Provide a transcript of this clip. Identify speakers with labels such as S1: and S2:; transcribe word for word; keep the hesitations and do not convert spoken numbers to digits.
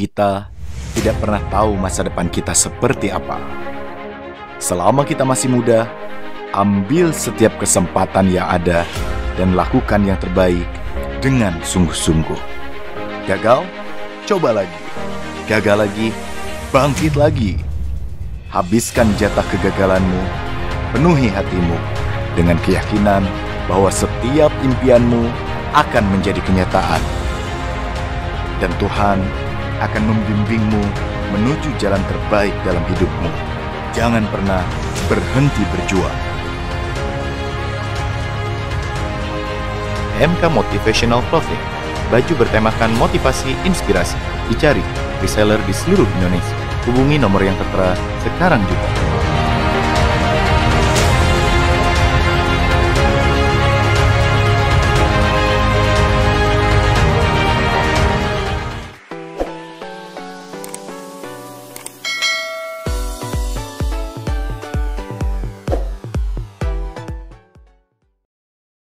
S1: Kita tidak pernah tahu masa depan kita seperti apa. Selama kita masih muda, ambil setiap kesempatan yang ada dan lakukan yang terbaik dengan sungguh-sungguh. Gagal? Coba lagi. Gagal lagi, bangkit lagi. Habiskan jatah kegagalanmu, penuhi hatimu dengan keyakinan bahwa setiap impianmu akan menjadi kenyataan. Dan Tuhan akan membimbingmu menuju jalan terbaik dalam hidupmu. Jangan pernah berhenti berjuang. M K Motivational Clothing, baju bertemakan motivasi inspirasi, dicari reseller di seluruh Indonesia. Hubungi nomor yang tertera sekarang juga.